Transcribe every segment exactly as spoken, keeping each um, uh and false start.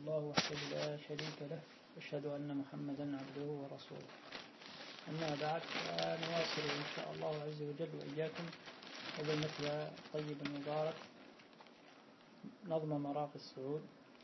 الله وحده لا شريك له، أشهد أن محمدا عبده ورسوله. أما بعد، نواصل إن شاء الله عز وجل وإياكم هذا المثل الطيب المبارك نظم مراقي الصعود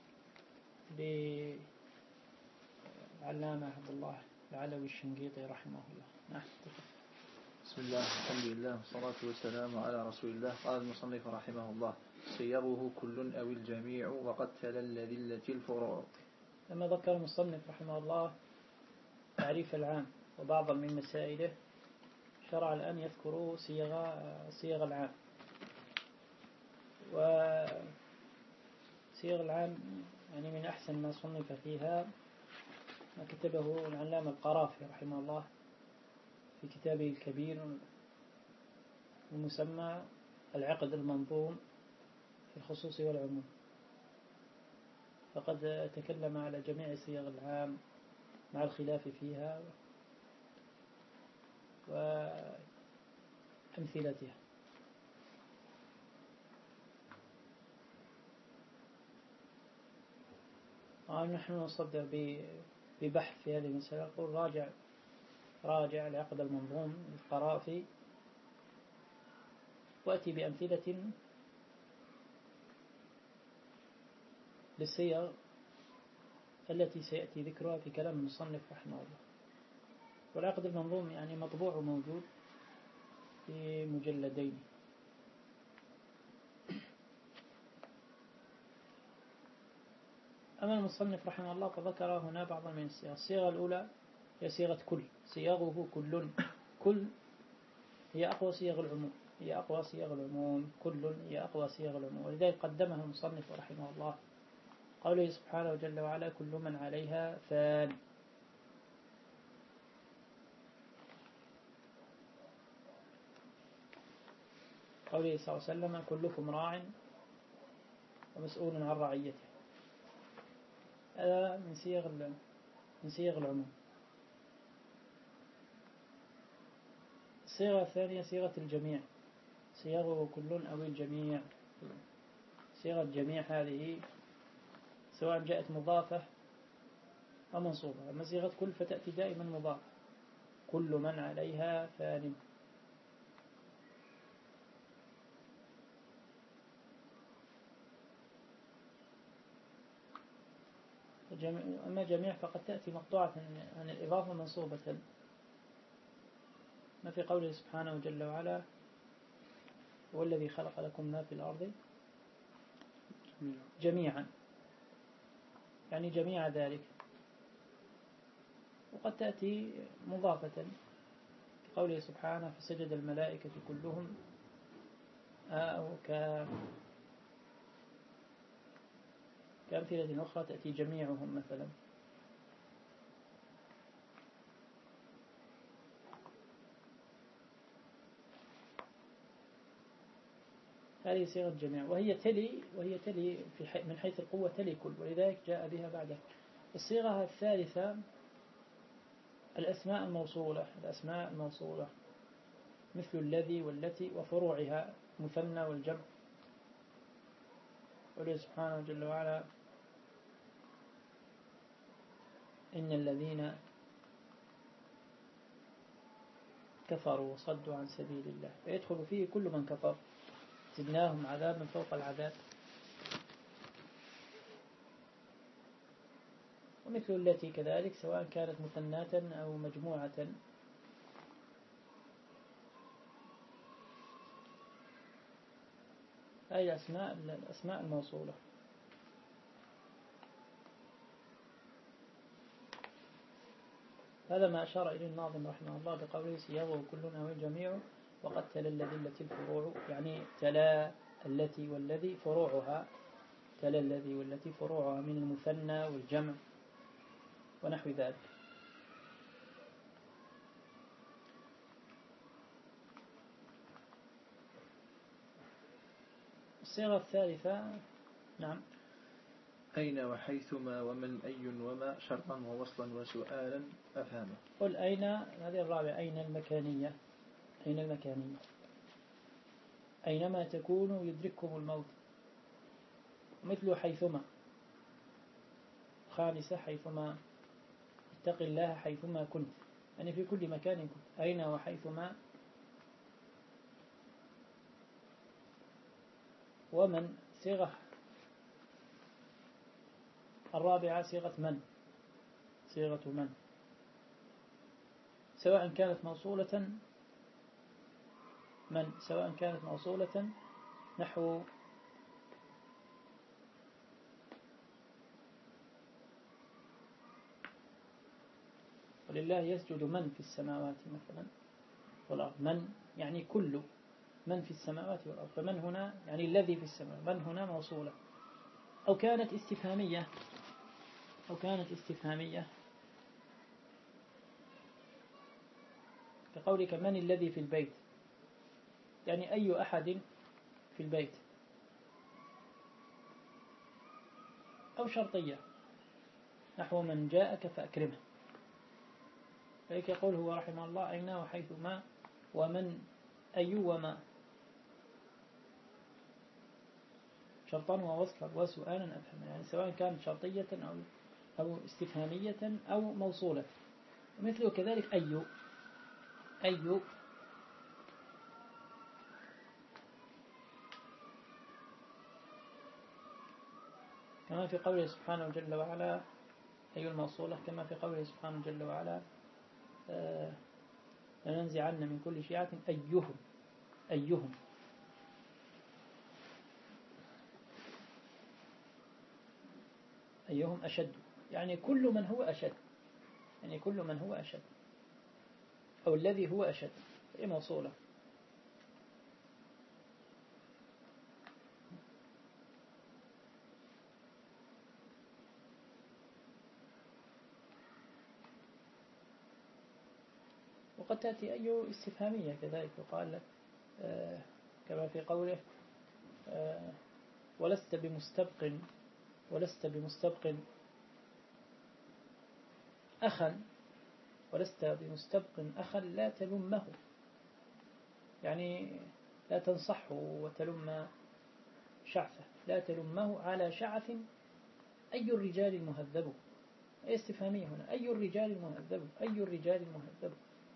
للعلامة عبد الله العلوي الشنقيطي رحمه الله. نعم. بسم الله، الحمد لله، والصلاة والسلام على رسول الله. قال المصنف رحمه الله: صيغه كل أو الجميع، وقد تلا الذلة الفروع. لما ذكر المصنف رحمه الله تعريف العام وبعضا من مسائله، شرع الآن يذكر صيغ صيغ العام. وصيغ العام يعني من أحسن ما صنف فيها ما كتبه العلامة القرافي رحمه الله في كتابه الكبير المسمى العقد المنظوم في الخصوص والعموم، فقد تكلم على جميع صيغ العام مع الخلاف فيها وأمثلتها. نحن نصدر ببحث في هذه المسألة، نقول راجع راجع العقد المنظوم للقرافي وأتي بأمثلة للصيغ التي سيأتي ذكرها في كلام المصنف رحمه الله. والعقد المنظوم يعني مطبوع وموجود في مجلدين. أما المصنف رحمه الله فذكر هنا بعضا من الصيغ. الصيغة الأولى هي صيغة كل، صيغه كل. كل هي أقوى صيغ العموم، هي أقوى صيغ العموم كل هي أقوى صيغ العموم، ولذلك قدمها المصنف رحمه الله قوله سبحانه جل وعلا: كل من عليها فان. قوله صلى الله عليه وسلم: كلكم راع ومسؤول عن رعيته. هذا من صيغ من صيغ العموم. الصيغة الثانية صيغة الجميع، صيغه كل أو الجميع. صيغة الجميع هذه سواء جاءت مضافة أو منصوبة. أما صيغة كل فتأتي دائما مضافة: كل من عليها فان. أما جميع فقد تأتي مقطوعة عن الإضافة منصوبة، ما في قوله سبحانه جل وعلا: هو الذي خلق لكم ما في الأرض جميعا، يعني جميع ذلك. وقد تأتي مضافة في قوله سبحانه: فسجد الملائكة كلهم، أو كأمثلة أخرى تأتي جميعهم مثلا. هذه صيغة الجميع، وهي تلي وهي تلي في حي من حيث القوة تلي كل، ولذلك جاء بها بعدها. الصيغة الثالثة الأسماء الموصولة، الأسماء الموصولة مثل الذي والتي وفروعها مثنى والجمع. قوله سبحانه جل وعلا: إن الذين كفروا وصدوا عن سبيل الله فيدخل فيه كل من كفر زدناهم عذابا فوق العذاب. ومثل التي كذلك سواء كانت مثناة أو مجموعة. هذه الأسماء الأسماء الموصولة. هذا ما أشار إليه الناظم رحمه الله بقوله: صيغه كل أو الجميع، وقد تلا الذلة الفروع، يعني تلا التي والذي فروعها، تلا الذي والتي فروعها من المثنى والجمع ونحو ذلك. الصيغة الثالثة نعم أين وحيثما ومن أي وما شرطا ووصلا وسؤالا أفهمه. قل أين، هذه الرابعة، أين المكانية. أين المكانية أينما تكونوا يدرككم الموت. مثل حيثما، خامسة حيثما اتق الله حيثما كنت، يعني في كل مكان كنت، أين وحيثما. ومن صيغة الرابعة صيغة من، صيغة من سواء كانت موصولة من سواء كانت موصولة نحو ولله يسجد من في السماوات مثلا والأرض، من يعني كل من في السماوات والأرض، فمن هنا يعني الذي في السماء، من هنا موصولة. أو كانت استفهامية أو كانت استفهامية كقولك من الذي في البيت، يعني أي أحد في البيت. أو شرطية نحو من جاءك فأكرمه، فلك يقول هو رحمه الله أين وحيث ما ومن أي وما، شرطا ووصلا وسؤالا أفهما، يعني سواء كانت شرطية أو أو استفهامية أو موصولة. مثله كذلك أي أي كما في قوله سبحانه جل وعلا أي الموصولة، كما في قوله سبحانه جل وعلا آه لننزعن من كل شيعة أيهم أيهم أيهم أشد، يعني كل من هو أشد، يعني كل من هو أشد أو الذي هو أشد، هي موصولة. وقد تأتي أي استفهامية كذلك، يقال لك آه كما في قوله آه ولست بمستبق ولست بمستبق أخا ولست بمستبق أخا لا تلمه، يعني لا تنصحه وتلم شعثه، لا تلمه على شعث أي الرجال المهذب، أي استفهامية هنا، أي الرجال المهذب أي الرجال المهذب.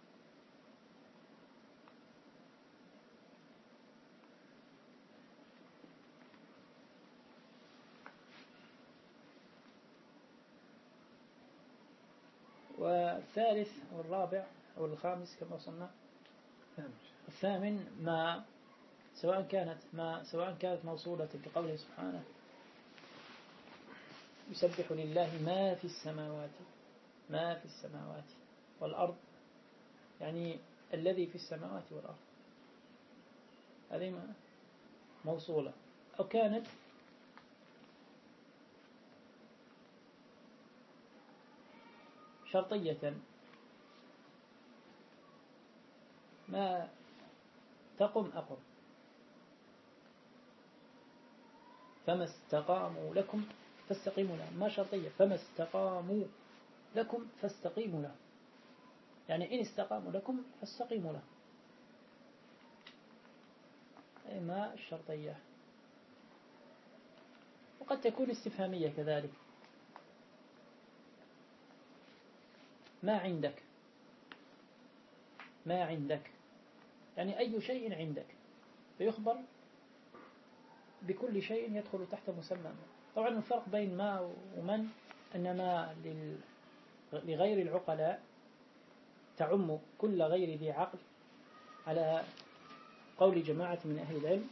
والثالث والرابع أو الخامس كما وصلنا، الثامن ما سواء كانت ما سواء كانت موصولة كقوله سبحانه يسبح لله ما في السماوات ما في السماوات والأرض، يعني الذي في السماوات والأرض، هذه موصولة. أو كانت شرطية ما تقم أقم، فما استقاموا لكم فاستقيموا لهم، ما شرطية، فما استقاموا لكم فاستقيموا لهم، يعني إن استقاموا لكم فاستقيموا لهم، أي ما الشرطية. وقد تكون استفهامية كذلك، ما عندك ما عندك يعني أي شيء عندك، فيخبر بكل شيء يدخل تحت مسمى. طبعا الفرق بين ما ومن أن ما لغير العقلاء تعم كل غير ذي عقل على قول جماعة من أهل العلم،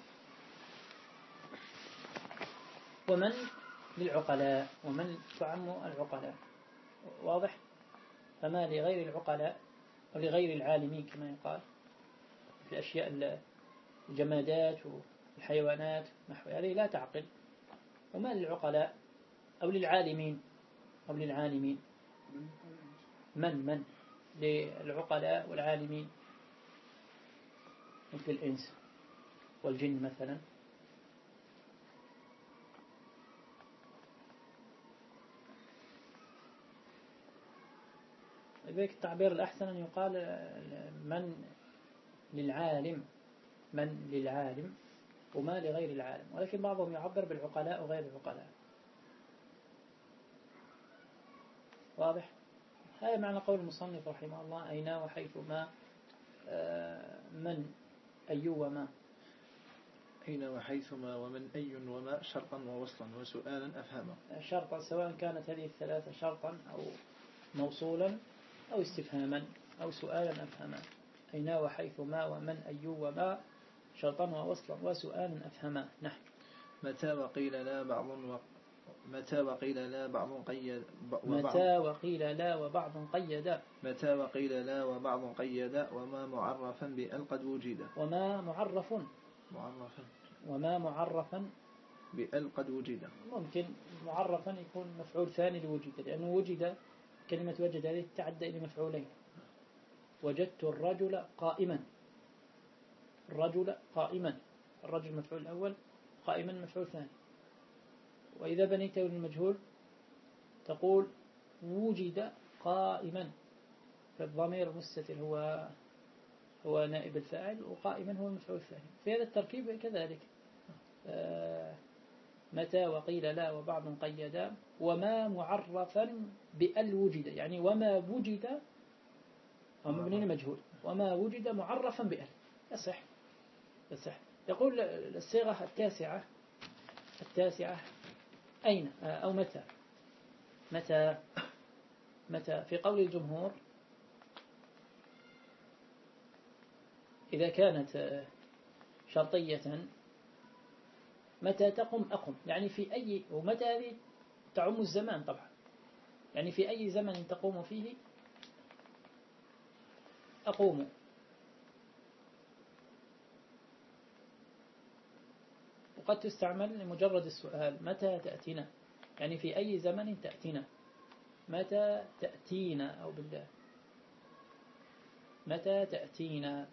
ومن للعقلاء ومن تعم العقلاء، واضح. فما لغير العقلاء أو لغير العالمين كما يقال في أشياء الجمادات والحيوانات نحو هذه لا تعقل، وما للعقلاء أو للعالمين أو للعالمين من من للعقلاء والعالمين مثل الإنس والجن مثلا. لذلك التعبير الأحسن أن يقال من للعالم من للعالم وما لغير العالم، ولكن بعضهم يعبر بالعقلاء وغير العقلاء. واضح؟ هذا معنى قول المصنف رحمه الله أين وحيث ما من أي وما. أين وحيثما ومن أي وما شرطا ووصلا وسؤالا أفهما. شرطا سواء كانت هذه الثلاثة شرطا أو موصولا أو استفهاما أو سؤالا أفهما. أين وحيثما ومن أي وما شرطا ووصلا وسؤالا أفهما. نحن متى وقيل لا بعض و... متى وقيل لا بعض قيد وبعض متى وقيل لا وبعض قيدا متى وقيل لا وبعض قيدا وما معرفا بأل قد وجد وما معرف معرفا وما معرفا بأل قد وجد. ممكن معرفا يكون مفعول ثاني لوجد، لأنه وجد كلمة وجد هذه تعدى إلى مفعولين. وجدت الرجل قائما، الرجل قائما، الرجل مفعول الأول، قائما مفعول ثاني. وإذا بنيته للمجهول تقول وجد قائما، فالضمير المستتر هو هو نائب الفاعل وقائما هو المفعول الثاني. في هذا التركيب كذلك آه متى وقيل لا وبعض قيدا وما معرفا بأل وجد، يعني وما وجد ومبني لمجهول وما وجد معرفا بأل يصح يصح. يقول الصيغة التاسعة التاسعة أين أو متى. متى متى في قول الجمهور إذا كانت شرطية متى تقم أقم، يعني في أي، ومتى هذه تعم الزمان طبعا، يعني في أي زمن تقوم فيه أقوم. وقد تستعمل لمجرد السؤال متى تأتينا، يعني في أي زمن تأتينا، متى تأتينا أو بالله متى تأتينا.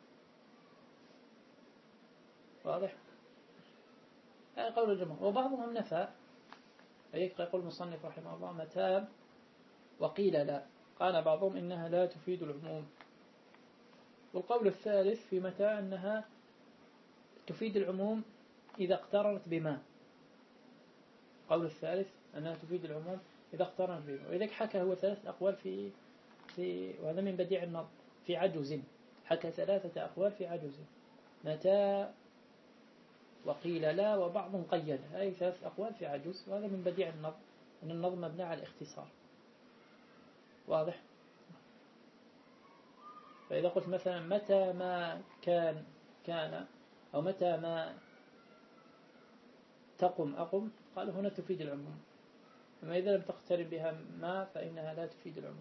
واضح؟ هذا قول الجمهور. وبعضهم نفى، يقول المصنف رحمه الله متى وقيل لا، قال بعضهم إنها لا تفيد العموم. والقول الثالث في متى أنها تفيد العموم إذا اقترنت بما. القول الثالث أنها تفيد العموم إذا اقترنت بما. وإذا حكى هو ثلاث أقوال في في وهذا من بديع النظر في عجز، حكى ثلاثة أقوال في عجز. متى وقيل لا وبعض قيد، هذه ثلاث أقوال في عجز، وهذا من بديع النظر أن النظم مبني على الاختصار. واضح؟ فإذا قلت مثلا متى ما كان كان أو متى ما تقم أقم، قالوا هنا تفيد العموم. أما إذا لم تقترب بها ما فإنها لا تفيد العموم.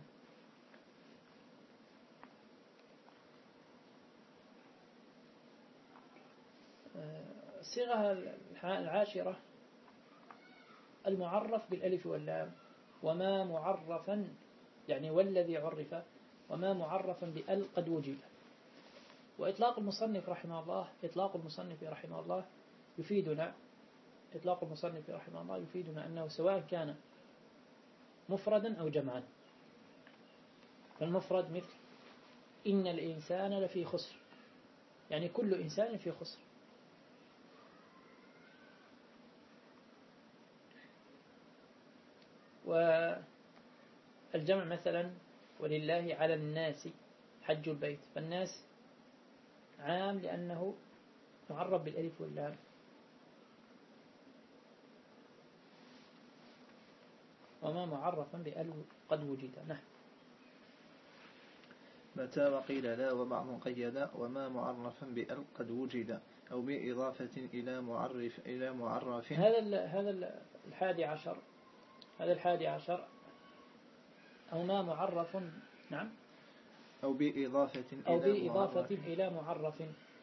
الصيغة العاشرة المعرف بالألف واللام وما معرفا، يعني والذي عرف، وما معرفا بأل قد وجد. وإطلاق المصنف رحمه الله إطلاق المصنف رحمه الله يفيدنا إطلاق المصنف رحمه الله يفيدنا أنه سواء كان مفردا أو جمعا. فالمفرد مثل إن الإنسان لفي خسر، يعني كل إنسان في خسر. والجمع مثلا ولله على الناس حج البيت، فالناس عام لأنه معرب بالألف واللام. وما معرفا بأل قد وجد. نحن متى وقيل لا وبعض قيدا وما معرفا بأل قد وجد أو بإضافة إلى معرف إلى معرف. هذا هذا الحادي عشر هذا الحادي عشر أو ما معرف. نعم. أو بإضافة أو إلى بإضافة معرف. إلى معرف.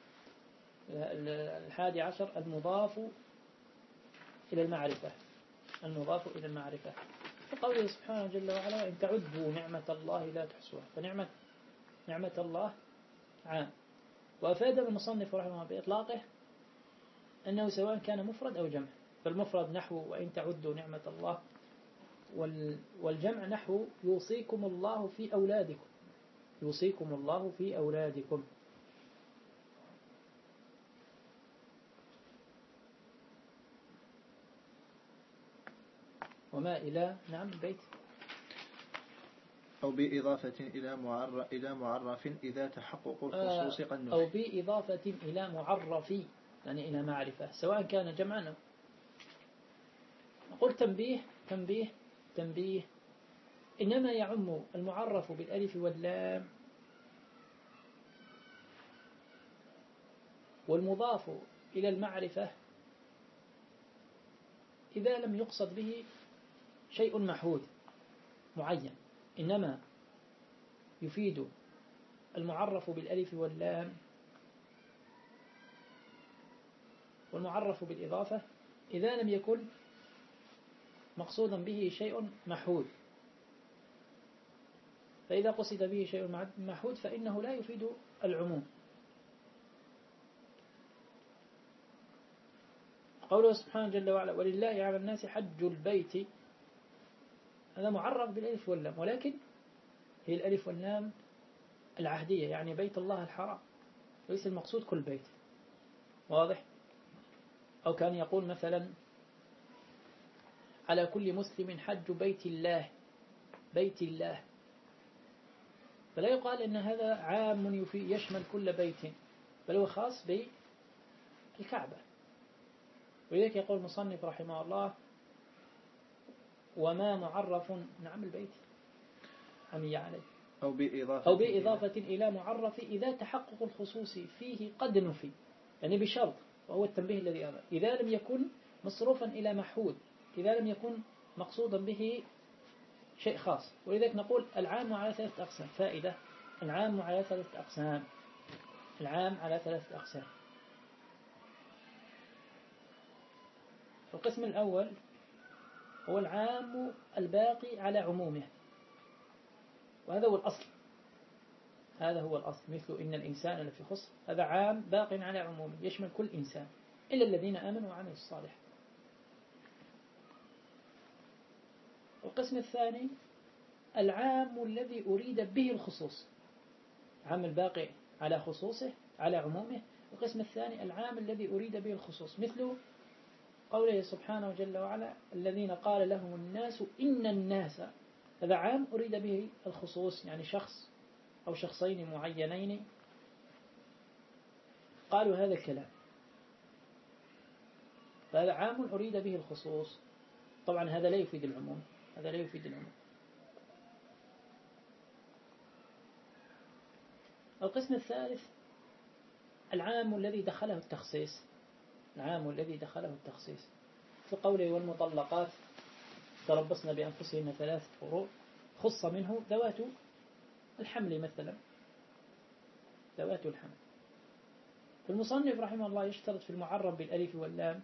الحادي عشر المضاف إلى المعرفة المضاف إلى المعرفة فقوله سبحانه جل وعلا إن تعدوا نعمة الله لا تحصوها. فنعمة نعمة الله عام. وأفاد المصنف رحمه الله بإطلاقه أنه سواء كان مفرد أو جمع. فالمفرد نحو وإن تعدوا نعمة الله، والجمع نحو يوصيكم الله في أولادكم يوصيكم الله في أولادكم. وما إلى نعم بيت أو بإضافة إلى معرف إلى معرف إذا تحقق الخصوص قد نفي. أو بإضافة إلى معرف يعني إلى معرفة سواء كان جمعا. نقول تنبيه تنبيه تنبيه إنما يعم المعرف بالألف واللام والمضاف إلى المعرفة إذا لم يقصد به شيء محود معين، إنما يفيد المعرف بالألف واللام والمعرف بالإضافة إذا لم يكن مقصودا به شيء محود. فإذا قصد به شيء محود فإنه لا يفيد العموم. قوله سبحانه جل وعلا ولله على الناس حج البيت، هذا معرف بالألف واللام، ولكن هي الألف واللام العهدية، يعني بيت الله الحرام، ليس المقصود كل بيت. واضح؟ أو كان يقول مثلا على كل مسلم حج بيت الله، بيت الله، فلا يقال إن هذا عام يشمل كل بيت، بل هو خاص بالكعبة. ولذلك يقول المصنف رحمه الله وما معرف نعم البيت عمي عليه أو بإضافة, أو بإضافة إلى معرف إذا تحقق الخصوص فيه قد نفي، يعني بشرط، وهو التنبيه الذي أمر، إذا لم يكن مصروفا إلى محود، إذا لم يكن مقصودا به شيء خاص. ولذلك نقول العام على ثلاثة أقسام. فائدة: العام على ثلاثة أقسام، العام على ثلاثة أقسام. القسم الأول هو العام الباقي على عمومه، وهذا هو الأصل، هذا هو الأصل، مثل إن الإنسان لفي خسر، هذا عام باق على عمومه يشمل كل إنسان إلا الذين آمنوا وعملوا الصالحات. القسم الثاني العام الذي أريد به الخصوص، عام الباقي على خصوصه على عمومه. القسم الثاني العام الذي أريد به الخصوص، مثل قوله سبحانه جل وعلا الذين قال لهم الناس إن الناس، هذا عام أريد به الخصوص، يعني شخص أو شخصين معينين قالوا هذا الكلام، فهذا عام أريد به الخصوص. طبعا هذا لا يفيد العموم، هذا لا يفيد العموم. القسم الثالث العام الذي دخله التخصيص، العام الذي دخله التخصيص في قوله والمطلقات تربصن بأنفسهن ثلاث قروء، خص منه ذوات الحمل مثلا، ذوات الحمل. فالمصنف رحمه الله يشترط في المعرب بالألف واللام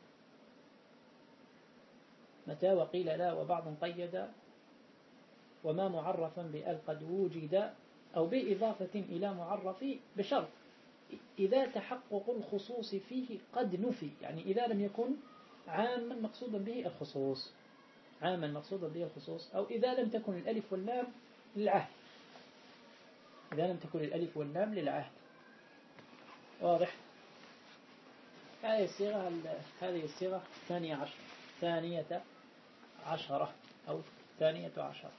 متى وقيل لا وبعض قيد وما معرفا بأل قد وجد أو بإضافة إلى معرف بشرط إذا تحقق الخصوص فيه قد نفي، يعني إذا لم يكن عاما مقصودا به الخصوص، عاما مقصودا به الخصوص، أو إذا لم تكن الألف واللام للعهد، إذا لم تكن الألف واللام للعهد. واضح؟ هذه الصيغة هذه الصيغة ثانية عشر ثانية عشرة أو ثانية عشرة.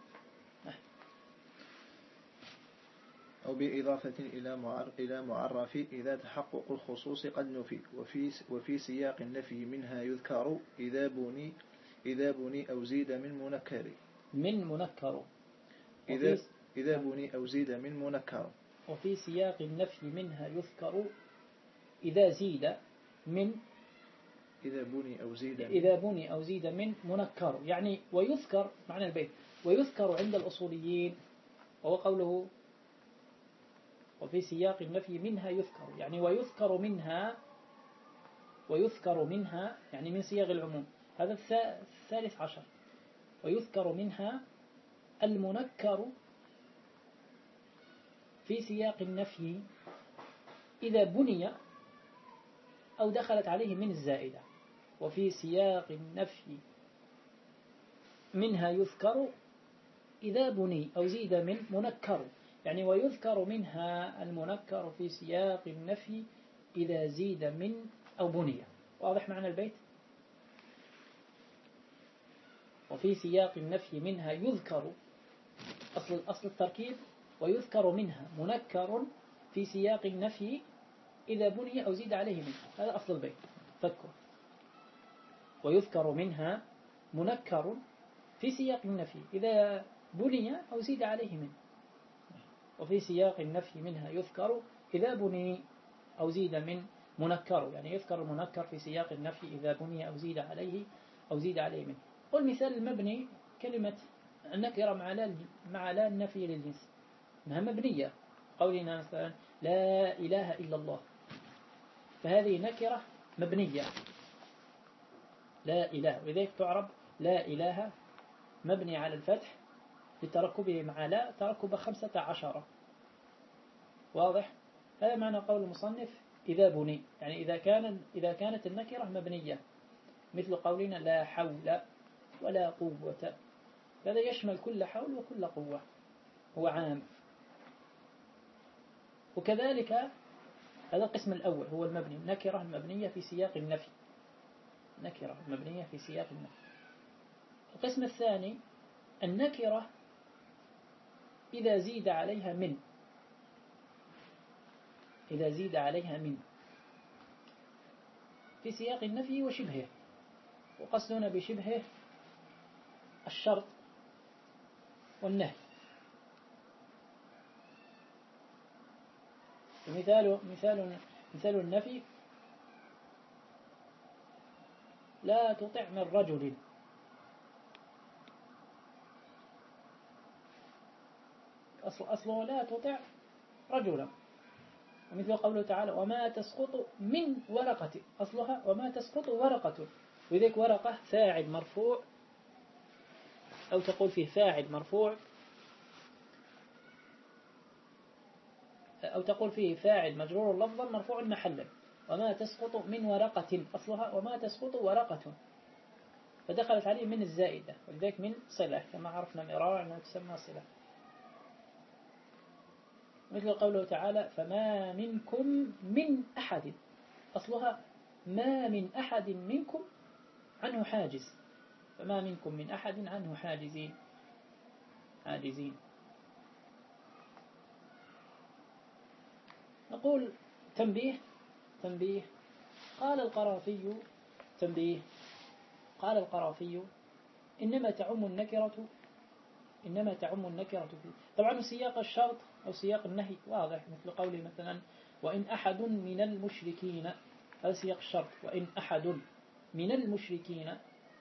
أو بإضافة إلى إلى معرف إذا تحقق الخصوص قد نفي، وفي وفي سياق النفي منها يذكر إذا بني إذا بني أو زيد من منكر من منكر إذا إذا بني أو زيد من منكر. وفي سياق النفي منها يذكر إذا زيد من إذا بني أو زيد من إذا بني أو زيد من منكر، يعني ويذكر معنى البيت ويذكر عند الأصوليين، وهو قوله وفي سياق النفي منها يذكر، يعني ويذكر منها ويذكر منها يعني من صيغ العموم. هذا الثالث عشر. ويذكر منها المنكر في سياق النفي إذا بني أو دخلت عليه من الزائدة. وفي سياق النفي منها يذكر إذا بني أو زيد من منكر، يعني ويذكر منها المنكر في سياق النفي إذا زيد من أو بني. واضح معنى البيت؟ وفي سياق النفي منها يذكر أصل, أصل التركيب ويذكر منها منكر في سياق النفي إذا بني أو زيد عليه منه. هذا أصل البيت، فكر. ويذكر منها منكر في سياق النفي إذا بني أو زيد عليه منه. وفي سياق النفي منها يذكر إذا بني أو زيد من منكر، يعني يذكر المنكر في سياق النفي إذا بني أو زيد عليه أو زيد عليه منه. والمثال المبني كلمة النكرة مع لا مع لا النفي للجنس، إنها مبنية. قولنا مثلا لا إله إلا الله، فهذه نكرة مبنية، لا إله، وذلك تعرب لا إله مبني على الفتح لتركبه مع لا تركب خمسة عشر. واضح؟ هذا معنى قول المصنف إذا بني، يعني إذا كان إذا كانت النكرة مبنية، مثل قولنا لا حول ولا قوة، هذا يشمل كل حول وكل قوة، هو عام. وكذلك هذا القسم الأول هو المبني، نكرة مبنية في سياق النفي، نكرة مبنية في سياق النفي. القسم الثاني النكرة إذا زيد عليها من، إذا زيد عليها من في سياق النفي وشبهه. وقصدنا بشبهه الشرط والنهي. مثال مثال مثال النفي لا تطع من رجل، أصل أصله لا تطع رجلا. ومثل قوله تعالى وما تسقط من ورقة، أصلها وما تسقط ورقة، وذلك ورقة فاعل مرفوع، أو تقول فيه فاعل مرفوع، أو تقول فيه فاعل مجرور لفظا مرفوع محلا. وما تسقط من ورقة، أصلها وما تسقط ورقة، فدخلت عليه من الزائدة، ولذلك من صلة كما عرفنا مرارا أنها تسمى صلة. مثل قوله تعالى فما منكم من أحد، أصلها ما من أحد منكم عنه حاجز، فما منكم من أحد عنه حاجزين حاجزين. نقول تنبيه تنبيه قال القرافي تنبيه قال القرافي إنما تعم النكرة إنما تعم النكرة فيه. طبعا سياق الشرط أو سياق النهي واضح، مثل قوله مثلا وإن أحد من المشركين، هذا سياق الشرط، وإن أحد من المشركين،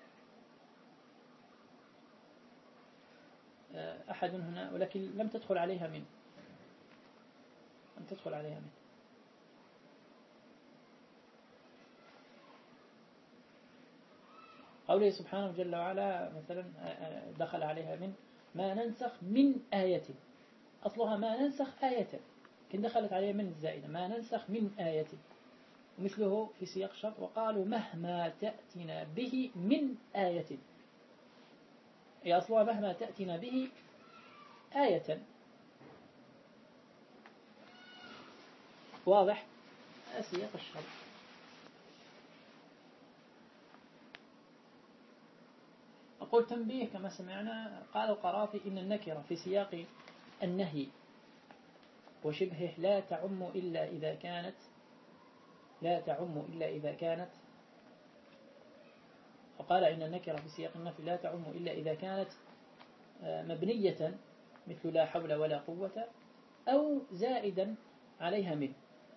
أحد هنا ولكن لم تدخل عليها من لم تدخل عليها من قوله سبحانه جل وعلا مثلا دخل عليها من ما ننسخ من آية، أصلها ما ننسخ آية، كن دخلت عليها من الزائدة ما ننسخ من آية. ومثله في سياق الشرط وقالوا مهما تأتنا به من آية، هي أصلها مهما تأتنا به آية. واضح؟ سياق الشرط. أقول تنبيه كما سمعنا قال القرافي إن النكرة في سياق النهي وشبهه لا تعم إلا إذا كانت لا تعم إلا إذا كانت وقال إن النكرة في سياق النفي لا تعم إلا إذا كانت مبنية مثل لا حول ولا قوة، أو زائدا عليها من.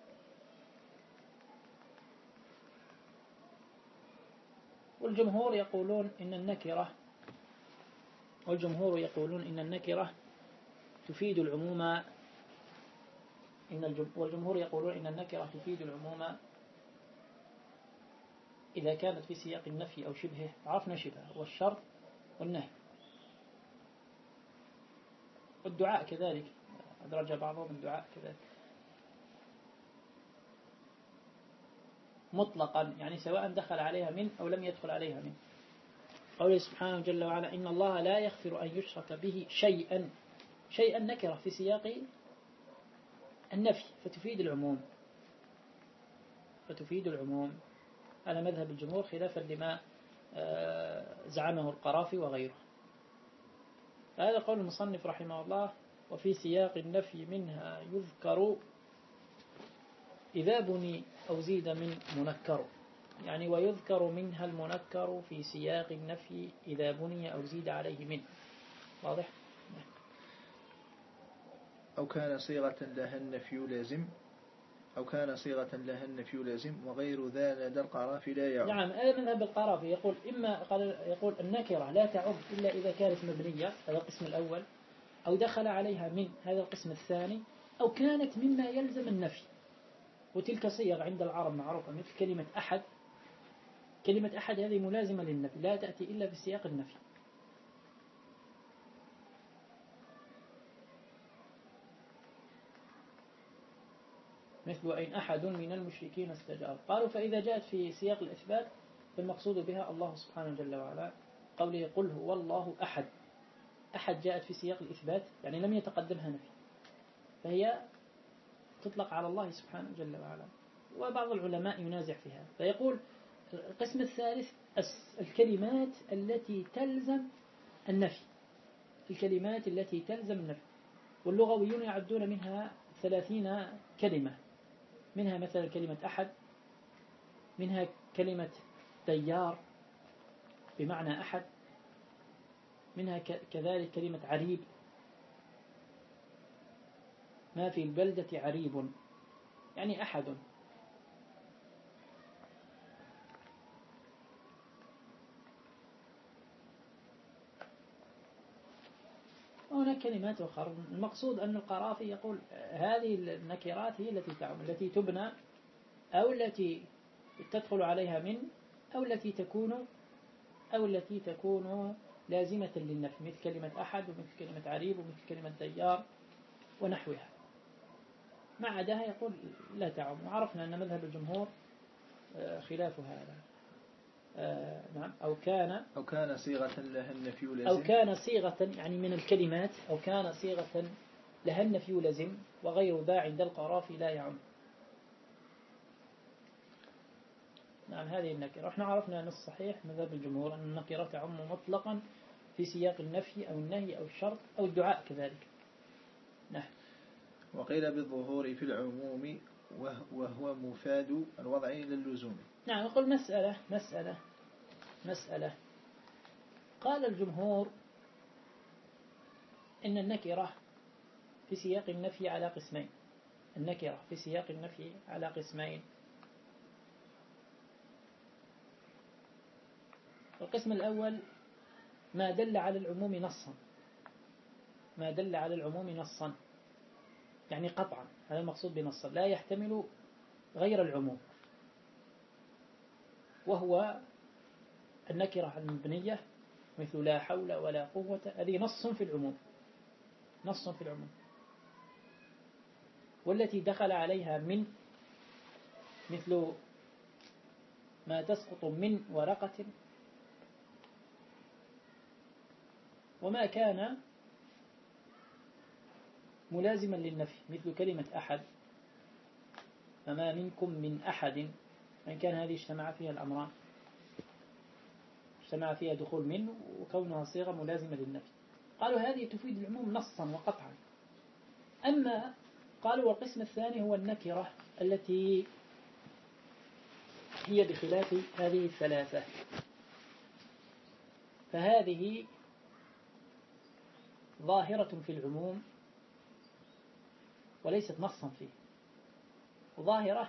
والجمهور يقولون إن النكرة والجمهور يقولون إن النكرة تفيد العموم إن والجمهور يقولون إن النكرة تفيد العموم إذا كانت في سياق النفي أو شبهه. عرفنا شبهه والشرط والنهي. والدعاء كذلك أدرج بعضهم الدعاء كذلك مطلقا، يعني سواء دخل عليها من أو لم يدخل عليها من. قوله سبحانه جل وعلا إن الله لا يغفر أن يشرك به شيئا، شيئا نكرة في سياق النفي فتفيد العموم فتفيد العموم على مذهب الجمهور، خلافا لما زعمه القرافي وغيره. هذا قول المصنف رحمه الله. وفي سياق النفي منها يذكر إذا بني أو زيد من منكر، يعني ويذكر منها المنكر في سياق النفي إذا بني أو زيد عليه منه. واضح؟ أو كان صيغة لها النفي لازم أو كان صيغة لها النفي لازم وغير ذا لدى القرافي لا يعم. نعم، هذا مذهب القرافي. يقول إما قال يقول النكرة لا تعم إلا إذا كانت مبنية، هذا القسم الأول، أو دخل عليها من، هذا القسم الثاني، أو كانت مما يلزم النفي. وتلك صيغ عند العرب معروفة، مثل كلمة أحد. كلمة أحد هذه ملازمة للنفي، لا تأتي إلا في سياق النفي. مثل وإن أحد من المشركين استجار. قالوا فإذا جاءت في سياق الإثبات فالمقصود بها الله سبحانه جل وعلا، قوله قل هو الله أحد. أحد جاءت في سياق الإثبات، يعني لم يتقدمها نفي، فهي تطلق على الله سبحانه جل وعلا. وبعض العلماء ينازع فيها، فيقول القسم الثالث الكلمات التي تلزم النفي، الكلمات التي تلزم النفي. واللغويون يعدون منها ثلاثين كلمة، منها مثلا كلمة أحد، منها كلمة ديار بمعنى أحد، منها كذلك كلمة عريب، ما في البلدة عريب، يعني أحد. وهناك كلمات أخرى. المقصود أن القرافي يقول هذه النكرات هي التي تعم، التي تبنى أو التي تدخل عليها من، أو التي تكون أو التي تكون لازمة للنفي، مثل كلمة أحد ومثل كلمة عريب ومثل كلمة ديار ونحوها. ما عداها يقول لا تعم. وعرفنا أن مذهب الجمهور خلاف هذا. آه نعم. أو كان أو كان صيغة لها النفي لازم أو كان صيغة يعني من الكلمات، أو كان صيغة لها النفي لازم وغير ذا عند القرافي لا يعم. نعم، هذه النكرة. احنا عرفنا أن الصحيح مذهب الجمهور أن النكرة تعم مطلقا في سياق النفي أو النهي أو الشرط أو الدعاء كذلك. نعم. وقيل بالظهور في العموم وهو مفاد الوضع للزوم. نعم. يقول مسألة مسألة مسألة قال الجمهور إن النكرة في سياق النفي على قسمين. النكرة في سياق النفي على قسمين. القسم الأول ما دل على العموم نصا، ما دل على العموم نصا يعني قطعا، هذا المقصود بنصا، لا يحتمل غير العموم، وهو النكرة المبنية مثل لا حول ولا قوة، هذه نص في العموم، نص في العموم. والتي دخل عليها من مثل ما تسقط من ورقة، وما كان ملازما للنفي مثل كلمة أحد، فما منكم من أحد، وإن كان هذه اجتمع فيها الأمران، اجتمع فيها دخول من وكونها صيغة ملازمة للنفي. قالوا هذه تفيد العموم نصا وقطعا. أما قالوا والقسم الثاني هو النكرة التي هي بخلاف هذه الثلاثة، فهذه ظاهرة في العموم وليست نصا فيه. ظاهرة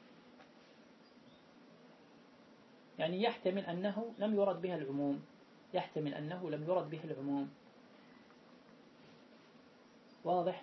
يعني يحتمل أنه لم يرد بها العموم، يحتمل أنه لم يرد بها العموم. واضح؟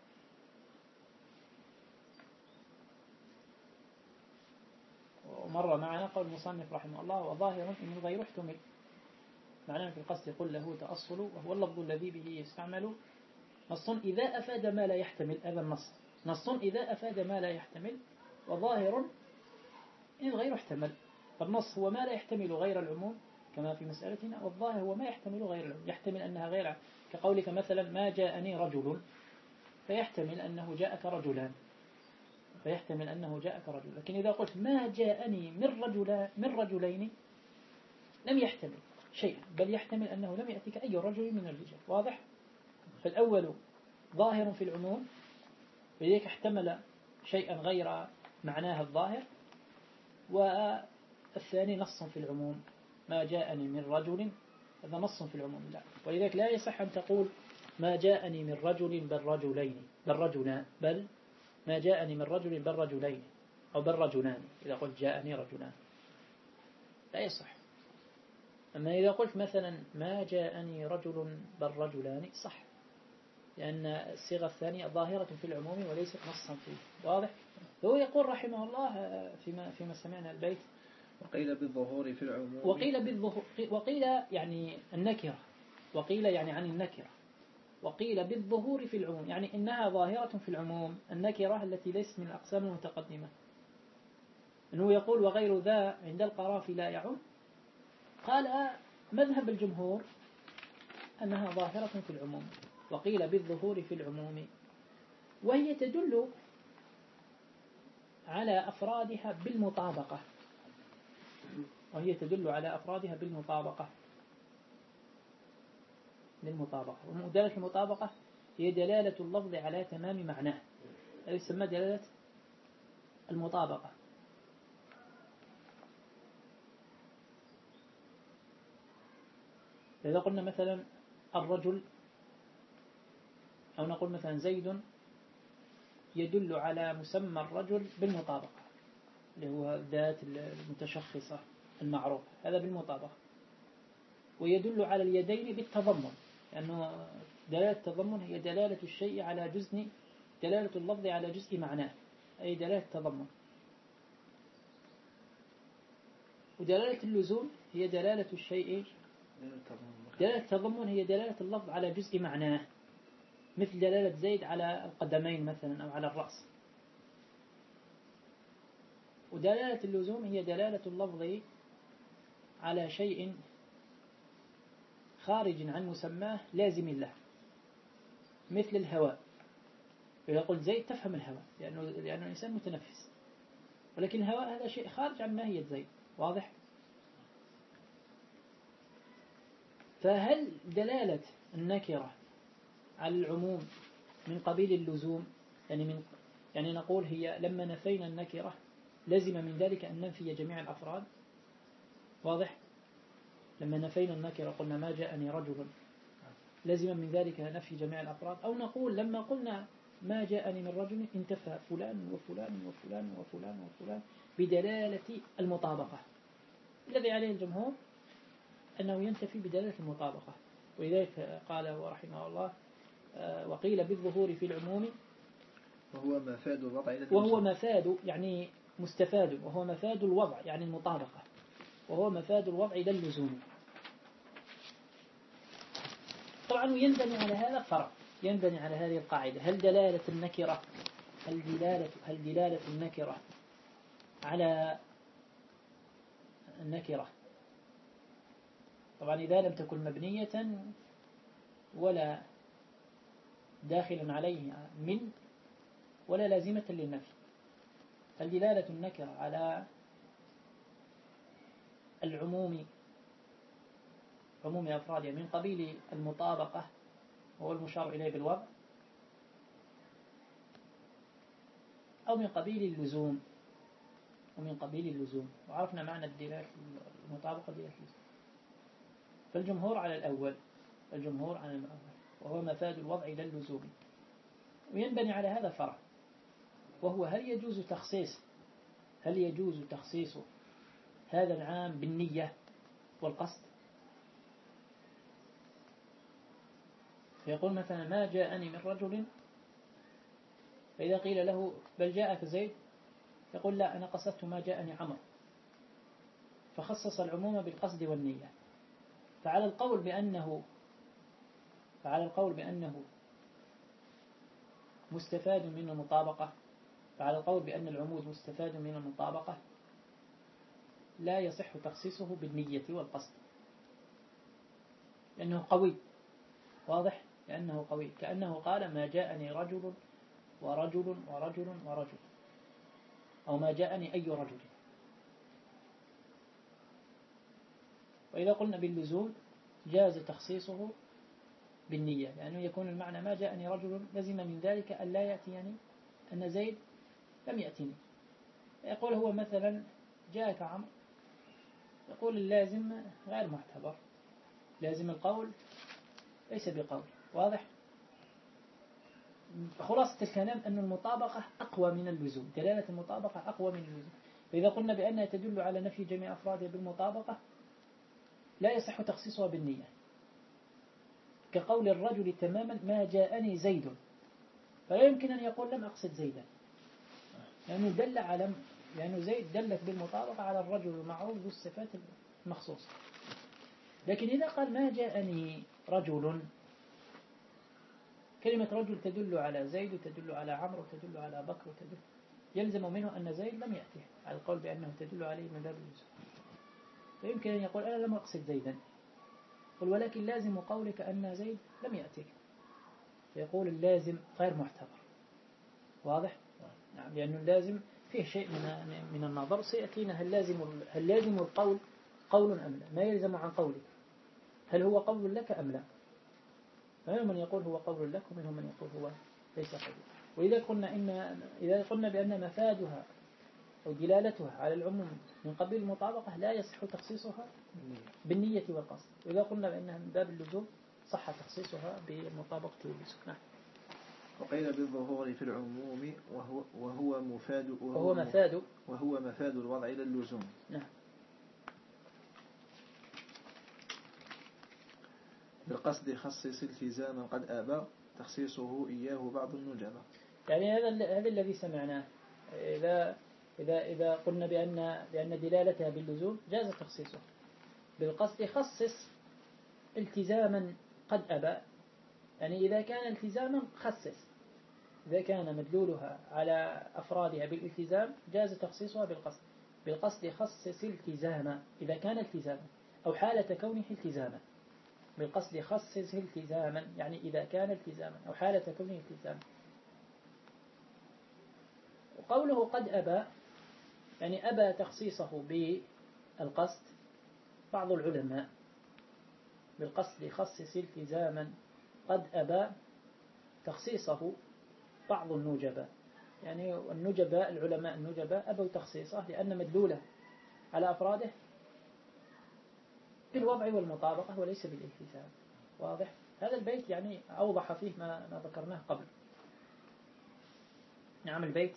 ومر معنا قول المصنف رحمه الله وظاهر إن غير احتمل، معناه في القصد قل له تأصل، وهو اللفظ الذي به يستعمل نص إذا أفاد ما لا يحتمل. هذا النص نص إذا أفاد ما لا يحتمل، وظاهر إن غير احتمل. فالنص هو ما لا يحتمل غير العموم كما في مسألتنا، والظاهر هو ما يحتمل غير العموم، يحتمل أنها غير، كقولك مثلا ما جاءني رجل، فيحتمل أنه جاءك رجلان، فيحتمل أنه جاءك رجل. لكن إذا قلت ما جاءني من رجلان من رجلين لم يحتمل، شيئا، بل يحتمل أنه لم يأتك أي رجل من الرجال. واضح؟ فالأول ظاهر في العموم، ولذلك احتمل شيئا غير معناه الظاهر. والثاني نص في العموم، ما جاءني من رجل، هذا نص في العموم. لا، ولذلك لا يصح أن تقول ما جاءني من رجل بل رجلين بل رجلان، بل ما جاءني من رجل بل رجلين أو بل رجلان. إذا قلت جاءني رجلان لا يصح. أما إذا قلت مثلا ما جاءني رجل بل رجلان صح، لأن الصيغة الثانية ظاهرة في العموم وليست نصا فيه. واضح؟ هو يقول رحمه الله فيما فيما سمعنا البيت: وقيل بالظهور في العموم، وقيل بالظهور، وقيل يعني النكرة، وقيل يعني عن النكرة، وقيل بالظهور في العموم، يعني إنها ظاهرة في العموم، النكرة التي ليست من الأقسام المتقدمة. أنه يقول وغير ذا عند القرافي لا يعم. قال مذهب الجمهور أنها ظاهرة في العموم، وقيل بالظهور في العموم، وهي تدل على أفرادها بالمطابقة، وهي تدل على أفرادها بالمطابقة بالمطابقة ودلالة المطابقة هي دلالة اللفظ على تمام معناه، هذه يسمى دلالة المطابقة. إذا قلنا مثلا الرجل، أو نقول مثلا زيد، يدل على مسمى الرجل بالمطابقة، اللي هو الذات المتشخصة المعروفة، هذا بالمطابقة. ويدل على اليدين بالتضمن، لأنه دلالة التضمن هي دلالة الشيء على جزء، دلالة اللفظ على جزء معناه، أي دلالة التضمن. ودلالة اللزوم هي دلالة الشيء، دلالة التضمن هي دلالة اللفظ على جزء معناه، مثل دلالة زيد على القدمين مثلا أو على الرأس. ودلالة اللزوم هي دلالة اللفظ على شيء خارج عن مسماه لازم له، مثل الهواء. إذا قلت زيد تفهم الهواء، لأنه, لأنه الإنسان متنفس، ولكن الهواء هذا شيء خارج عن ماهية زيد. واضح؟ فهل دلالة النكرة على العموم من قبيل اللزوم؟ يعني من يعني نقول هي لما نفينا النكرة لزم من ذلك أن ننفي جميع الأفراد. واضح؟ لما نفينا النكرة قلنا ما جاءني رجل، لزم من ذلك نفي جميع الأفراد. أو نقول لما قلنا ما جاءني من رجل انتفى فلان وفلان وفلان وفلان وفلان بدلالة المطابقة. الذي عليه الجمهور أنه ينتفي بدلالة المطابقة، ولذلك قال ورحمه الله وقيل بالظهور في العموم، وهو مفاد الوضع إلى وهو مفاد يعني مستفاد، وهو مفاد الوضع يعني المطابقة، وهو مفاد الوضع إلى اللزوم. طبعا ينبني على هذا فرع، ينبني على هذه القاعدة: هل دلالة النكرة هل دلالة هل دلالة النكرة على النكرة، طبعا إذا لم تكن مبنية ولا داخلا عليه من ولا لازمة للنفي، هل دلالة النكرة على العموم، عموم أفرادها من قبيل المطابقة وهو المشار إليه بالوضع، أو من قبيل اللزوم، ومن قبيل اللزوم. وعرفنا معنى الدلالة المطابقة دلالة اللزوم. فالجمهور على الأول، الجمهور على الأول وهو مفاد الوضع إلى اللزوم. وينبني على هذا فرع، وهو هل يجوز تخصيص هل يجوز تخصيص هذا العام بالنية والقصد؟ فيقول مثلا ما جاءني من رجل، فإذا قيل له بل جاءك زيد، يقول لا أنا قصدت ما جاءني عمر، فخصص العموم بالقصد والنية. فعلى القول بأنه فعلى القول بأنه مستفاد من المطابقة، فعلى القول بأن العمود مستفاد من المطابقة لا يصح تخصيصه بالنية والقصد، لأنه قوي. واضح؟ لأنه قوي، كأنه قال ما جاءني رجل ورجل ورجل ورجل، أو ما جاءني أي رجل. وإذا قلنا باللزوم جاز تخصيصه بالنية، لأنه يكون المعنى ما جاءني رجل لزم من ذلك أن لا يأتي، يعني أن زيد لم يأتني. يقول هو مثلا جاءك عمرو، يقول اللازم غير معتبر، لازم القول ليس بقول. واضح؟ خلاصة الكلام أن المطابقة أقوى من اللزوم، دلالة المطابقة أقوى من اللزوم. فإذا قلنا بأنها تدل على نفي جميع أفرادها بالمطابقة لا يصح تخصيصها بالنية، كقول الرجل تماما ما جاءني زيد، فلا يمكن أن يقول لم أقصد زيدا، لأنه دل على لأنه زيد دلت بالمطابقة على الرجل المعروف ذو الصفات المخصوصة. لكن إذا قال ما جاءني رجل، كلمة رجل تدل على زيد وتدل على عمرو وتدل على بكر وتدل، يلزم منه أن زيد لم يأته، على القول بأنه تدل عليه من باب اللزوم. فيمكن أن يقول أنا لم أقصد زيدا، قل ولكن لازم قولك أن زيد لم يأتك، فيقول اللازم غير معتبر. واضح؟ نعم، لأنه اللازم فيه شيء من من النظر، سيأتينا هل لازم هل لازم القول قول أم لا، ما يلزم عن قولك هل هو قول لك أم لا. فمنهم من يقول هو قول لك ومنهم من يقول هو ليس قول. وإذا قلنا إن إذا قلنا بأن مفادها أو دلالتها على العموم من قبيل المطابقة لا يصح تخصيصها بالنية والقصد، وإذا قلنا بأنها من باب اللزوم صح تخصيصها بمطابقة اللزوم. نعم. وقيل بالظهور في العموم وهو وهو مفاد وهو, وهو مفاد وهو مفاد الوضع إلى اللزوم. نعم. بالقصد خصص التزاما قد أبى تخصيصه إياه بعض النجبة. يعني هذا هذا الذي سمعناه، إذا إذا إذا قلنا بأن بأن دلالتها باللزوم جاز تخصيصه. بالقصد خصص التزاما قد أبى، يعني إذا كان التزاما خصص، إذا كان مدلولها على أفرادها بالالتزام جاز تخصيصها بالقصد. بالقصد خصص التزاما إذا كان التزاما أو حالة كونه التزاما. بالقصد خصص التزاما يعني إذا كان التزاما أو حالة كونه التزاما. وقوله قد أبى يعني أبى تخصيصه بالقصد بعض العلماء. بالقصد خصص التزاما قد أبى تخصيصه بعض النجباء، يعني النجباء العلماء النجباء أبوا تخصيصه لأن مدلوله على أفراده بالوضع والمطابقة وليس بالالتزام. واضح؟ هذا البيت يعني أوضح فيه ما, ما ذكرناه قبل. نعم البيت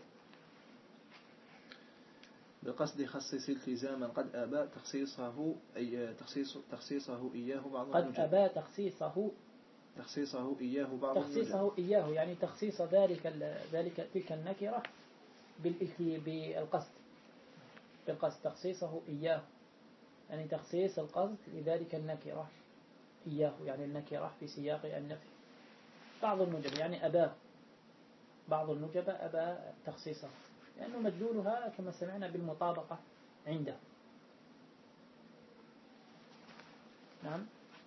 بقصد خصص التزاما قد أبى تخصيصه أي تخصيص تخصيصه إياه بعض قد أبى تخصيصه تخصيصه إياه بعض تخصيصه إياه يعني تخصيص ذلك ذلك تلك النكرة بالقصد. بالقصد تخصيصه إياه يعني تخصيص القصد لذلك النكرة إياه، يعني النكرة في سياق النفي. بعض النجبة يعني أباه، بعض النجبة أبى تخصيصه لأنه مدلولها كما سمعنا بالمطابقة عنده. نعم.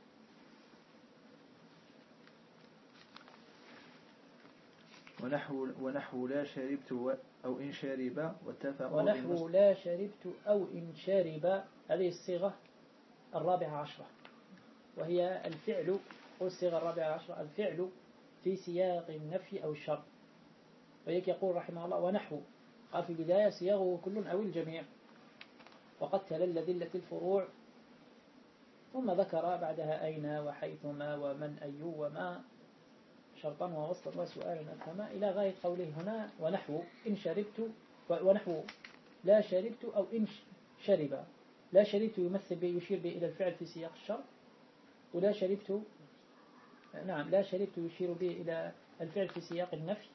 ونحو ونحو لا شربت أو إن شرب واتفقوا ونحو لا شربت أو إن شرب، هذه الصيغة الرابعة عشرة، وهي الفعل والصيغة الرابعة عشرة الفعل في سياق النفي أو الشرط. وهيك يقول رحمه الله ونحو، قال في البداية صياغه كل أو الجميع، وقد تلل ذلة الفروع، ثم ذكر بعدها أين وحيثما ومن أي وما شرطا ووصلا وسؤالا أفهما إلى غاية قوله هنا ونحو إن شربت ونحو لا شربت أو إن شرب. لا شربت يمثل به يشير به إلى الفعل في سياق الشرط، ولا شربت نعم لا شربت يشير به إلى الفعل في سياق النفي،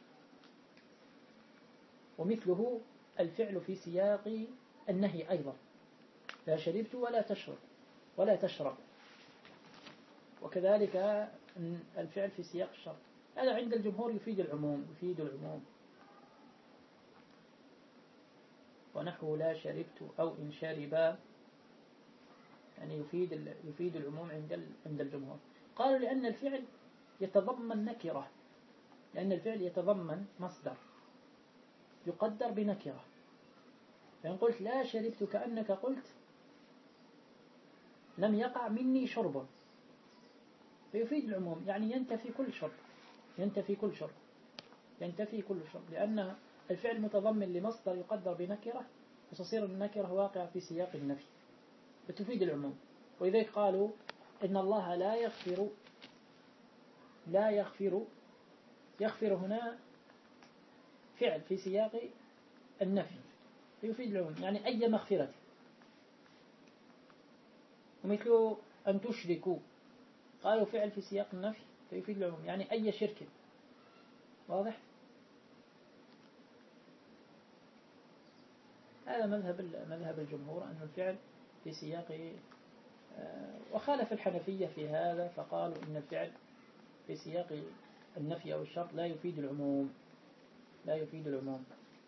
ومثله الفعل في سياق النهي أيضا لا شربت ولا تشرب ولا تشرب، وكذلك الفعل في سياق الشرط. هذا عند الجمهور يفيد العموم يفيد العموم ونحو لا شربت أو إن شربا يعني يفيد يفيد العموم عند عند الجمهور. قالوا لأن الفعل يتضمن نكرة، لأن الفعل يتضمن مصدر يقدر بنكرة. فإن قلت لا شربت كأنك قلت لم يقع مني شرب، فيفيد العموم، يعني ينتفي كل شرب، ينتفي كل شرب، ينتفي كل شرب، لأن الفعل متضمن لمصدر يقدر بنكرة، فتصير النكرة واقعة في سياق النفي، فتفيد العموم. وإذا قالوا إن الله لا يغفر، لا يغفر، يغفر هنا فعل في سياق النفي فيفيد العموم، يعني أي مغفرة. ومثل أن تشركوا، قالوا فعل في سياق النفي فيفيد العموم، يعني أي شرك. واضح؟ هذا مذهب مذهب الجمهور أن الفعل في سياق، وخالف الحنفية في هذا فقالوا إن الفعل في سياق النفي أو الشرط لا يفيد العموم، لا يفيد العموم.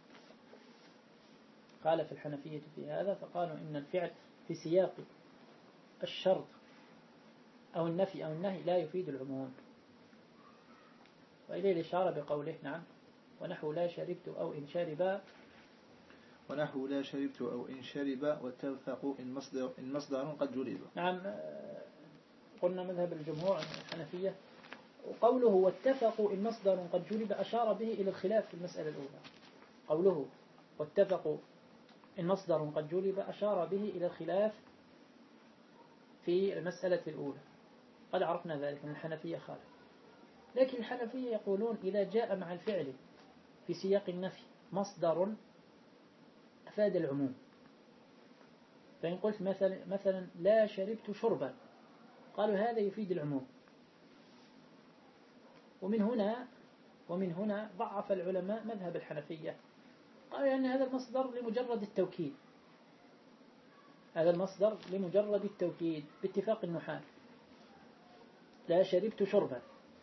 خالف الحنفية في هذا فقالوا إن الفعل في سياق الشرط أو النفي أو النهي لا يفيد العموم. وإليه الإشارة بقوله نعم ونحو لا شربت أو إن شربا، ونحو لا شربت أو إن شربا واتفقوا إن مصدر, إن مصدر قد جلب. نعم، قلنا مذهب الجمهور عن الحنفية. وقوله واتفقوا إن مصدر قد جلب أشار به إلى الخلاف في المسألة الأولى. قوله واتفقوا إن مصدر قد جلب أشار به إلى الخلاف في المسألة الأولى، قد عرفنا ذلك من الحنفية خالف. لكن الحنفية يقولون إذا جاء مع الفعل في سياق النفي مصدر أفاد العموم. فإن قلت مثلا, مثلا لا شربت شربا، قالوا هذا يفيد العموم. ومن هنا ومن هنا ضعف العلماء مذهب الحنفية، قالوا أن هذا المصدر لمجرد التوكيد، هذا المصدر لمجرد التوكيد باتفاق النحاة. لا شربت شربا،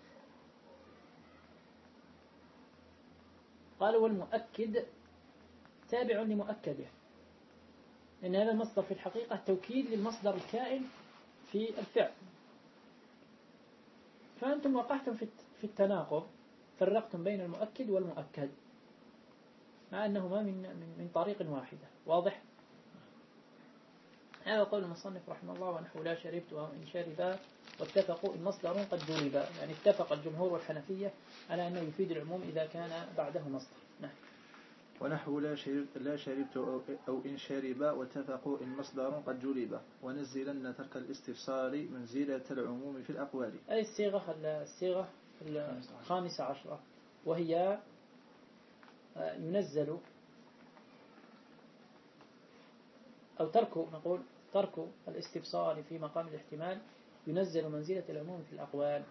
قالوا والمؤكد تابع لمؤكده، لأن هذا المصدر في الحقيقة توكيد للمصدر الكائن في الفعل. فأنتم وقعتم في التناقض، فرقتم بين المؤكد والمؤكد مع أنهما من من طريق واحدة. واضح؟ هذا قول المصنف رحمه الله ونحو لا شربت أو إن شربا واتفقوا إن مصدر قد جلب، يعني اتفق الجمهور والحنفية على أنه يفيد العموم إذا كان بعده مصدر. نعم. ونحو لا شربت, لا شربت أو إن شربا واتفقوا إن مصدر قد جلب ونزلن ترك الاستفسار منزلة العموم في الأقوال. هذه الصيغة الصيغة الخامسة عشرة، وهي ينزل أو ترك، نقول ترك الاستفسار في مقام الاحتمال ينزل منزلة العموم في الأقوال.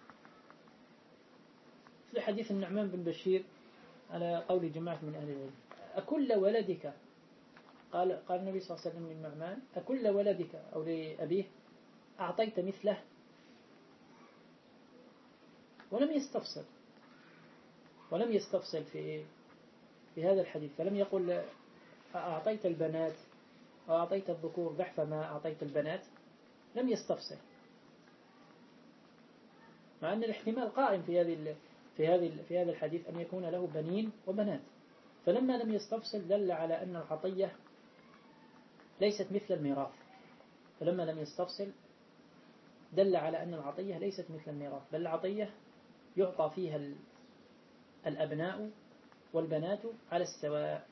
في حديث النعمان بن بشير على قول جماعة من أهل العلم أكل ولدك، قال قال النبي صلى الله عليه وسلم للنعمان أكل ولدك أو لأبيه أعطيت مثله، ولم يستفصل ولم يستفصل في في هذا الحديث، فلم يقل أعطيت البنات أو أعطيت الذكور ضعف ما أعطيت البنات، لم يستفصل، مع أن الاحتمال قائم في هذه في هذه في هذا الحديث أن يكون له بنين وبنات. فلما لم يستفصل دل على أن العطية ليست مثل الميراث، فلما لم يستفصل دل على أن العطية ليست مثل الميراث، بل العطية يعطى فيها الأبناء والبنات على السواء.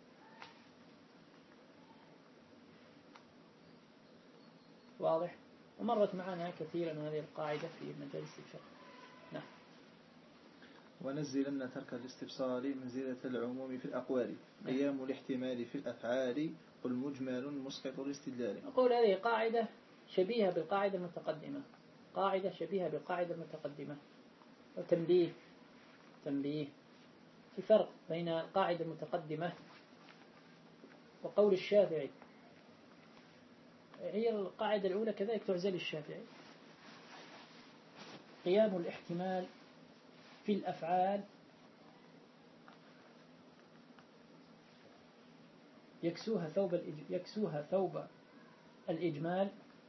واضح؟ ومرت معنا كثيرا هذه القاعدة في مجالس الفقه. نعم. ونزلن ترك الاستفسار منزلة العموم في الأقوال قيام الاحتمال في الأفعال قل مجمل مسقط الاستدلال. أقول هذه قاعدة شبيهة بالقاعدة المتقدمة، قاعدة شبيهة بالقاعدة المتقدمة. وتنبيه تنبيه في فرق بين القاعدة المتقدمة وقول الشافعي. هي القاعدة الأولى كذلك تعزل الشافعي، قيام الاحتمال في الأفعال يكسوها ثوب يكسوها ثوب الإجمال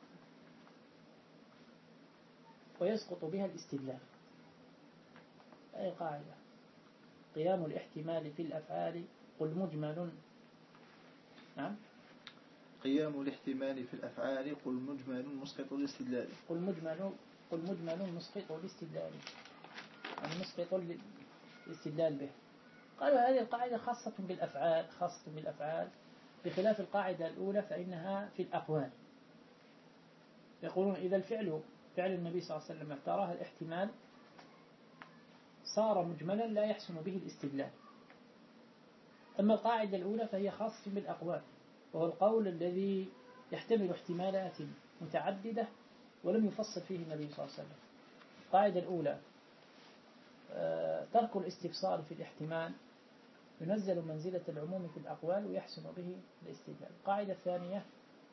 ويسقط بها الاستدلال. أي قاعدة قيام الاحتمال في الأفعال قل مجمل. نعم. قيام الاحتمال في الأفعال قل مجمل مسقط الاستدلال. قل مجمل قل مجمل مسقط الاستدلال، يعني مسقط الاستدلال به. قالوا هذه القاعدة خاصة بالأفعال، خاصة بالأفعال بخلاف القاعدة الأولى فإنها في الأقوال. يقولون إذا الفعل فعل النبي صلى الله عليه وسلم اعتراه الاحتمال صار مجملا لا يحسن به الاستدلال. أما القاعدة الأولى فهي خاصة بالأقوال، وهو القول الذي يحتمل احتمالات متعددة ولم يفصل فيه النبي صلى الله عليه وسلم. القاعدة الأولى ترك الاستفصال في الاحتمال ينزل منزلة العموم في الأقوال ويحسن به الاستدلال. القاعدة الثانية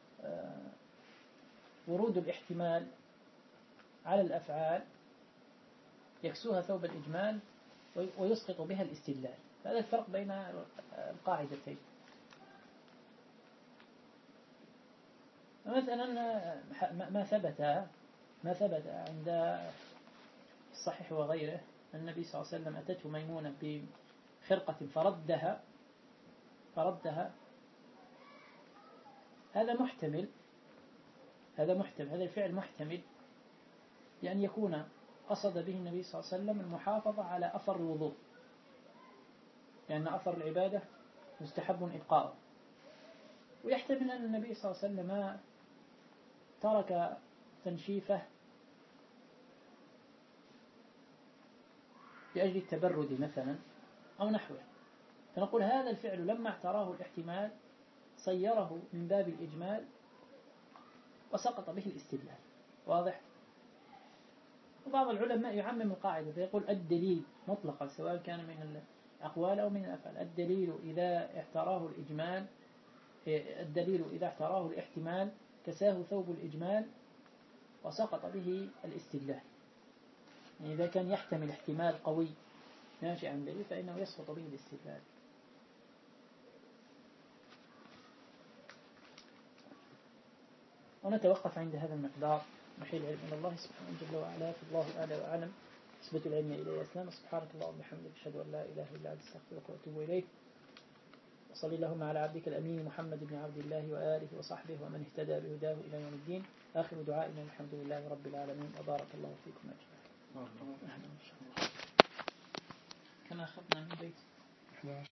ورود الاحتمال على الأفعال يكسوها ثوب الإجمال ويسقط بها الاستدلال. هذا الفرق بين القاعدتين. مثلا ما ثبت ما ثبت عند الصحيح وغيره النبي صلى الله عليه وسلم أتته ميمونة بخرقة فردها فردها هذا محتمل هذا محتمل هذا الفعل محتمل لأن يكون قصد به النبي صلى الله عليه وسلم المحافظة على أثر الوضوء، لأن أثر العبادة مستحب إبقاؤه. ويحتمل أن النبي صلى الله عليه وسلم ترك تنشيفه لأجل التبرد مثلا أو نحوه، فنقول هذا الفعل لما اعتراه الاحتمال صيره من باب الإجمال وسقط به الاستدلال. واضح؟ وبعض العلماء يعمم القاعدة فيقول الدليل مطلقا سواء كان من الأقوال أو من الأفعال. الدليل إذا اعتراه الإجمال الدليل إذا اعتراه الاحتمال كساه ثوب الإجمال وسقط به الاستدلال. يعني إذا كان يحتمل احتمال قوي ناشئ عن دليل فإنه يسقط به الاستدلال. ونتوقف عند هذا المقدار. نحيل العلم إلى الله سبحانه جل وعلا، في الله أعلى وأعلم. نسبة العلم إليه أسلام. سبحانك اللهم وبحمدك أشهد أن لا إله إلا أنت أستغفرك وأتوب إليك. وصلي اللهم على عبدك الأمين محمد بن عبد الله وآله وصحبه ومن اهتدى بهداه إلى يوم الدين. آخر دعائنا الحمد لله رب العالمين وبارك الله فيكم أجمعين. كما أخذنا من بيت